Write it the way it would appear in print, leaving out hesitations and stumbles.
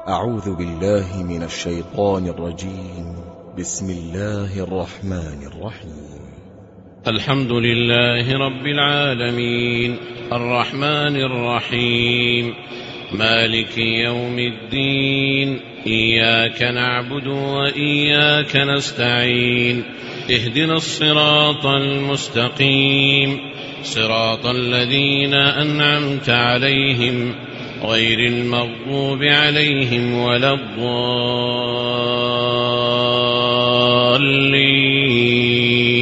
أعوذ بالله من الشيطان الرجيم. بسم الله الرحمن الرحيم. الحمد لله رب العالمين، الرحمن الرحيم، مالك يوم الدين، إياك نعبد وإياك نستعين، اهدنا الصراط المستقيم، صراط الذين أنعمت عليهم غير المغضوب عليهم ولا الضالين.